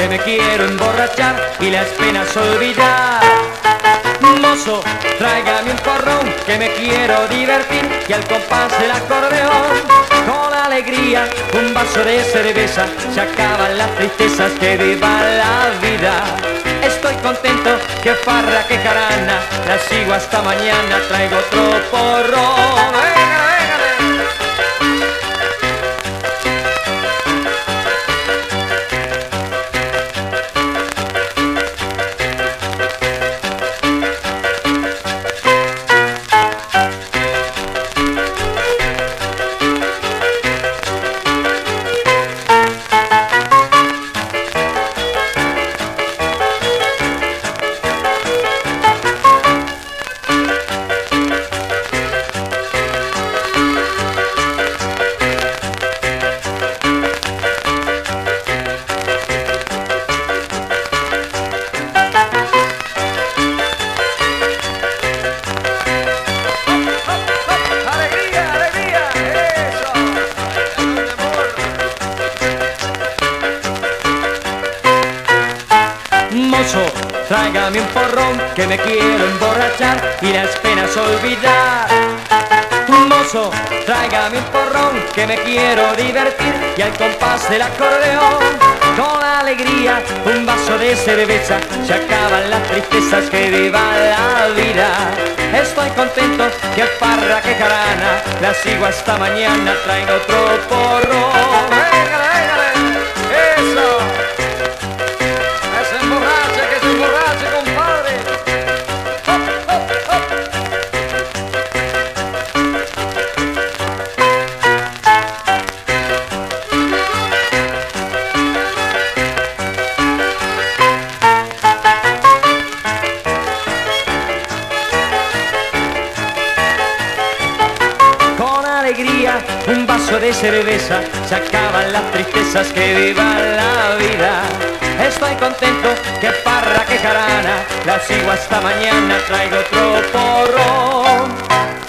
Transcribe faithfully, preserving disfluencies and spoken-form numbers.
que me quiero emborrachar y las penas olvidar. Mozo, tráigame un porrón, que me quiero divertir y al compás del acordeón, con alegría, un vaso de cerveza, se acaban las tristezas, que viva la vida. Estoy contento, que farra, que jarana, la sigo hasta mañana, traigo otro porrón. ¡Venga, Mozo, tráigame un porrón, que me quiero emborrachar y las penas olvidar. Mozo, tráigame un porrón, que me quiero divertir y al compás del acordeón, con alegría, un vaso de cerveza, se acaban las tristezas, que viva la vida. Estoy contento, que farra, que jarana, la sigo hasta mañana, traigo otro porrón. ¡Véngale, véngale! ¡Eso! Un vaso de cerveza, se acaban las tristezas, que viva la vida. Estoy contento, que farra, que jarana, la sigo hasta mañana, traigo otro porrón.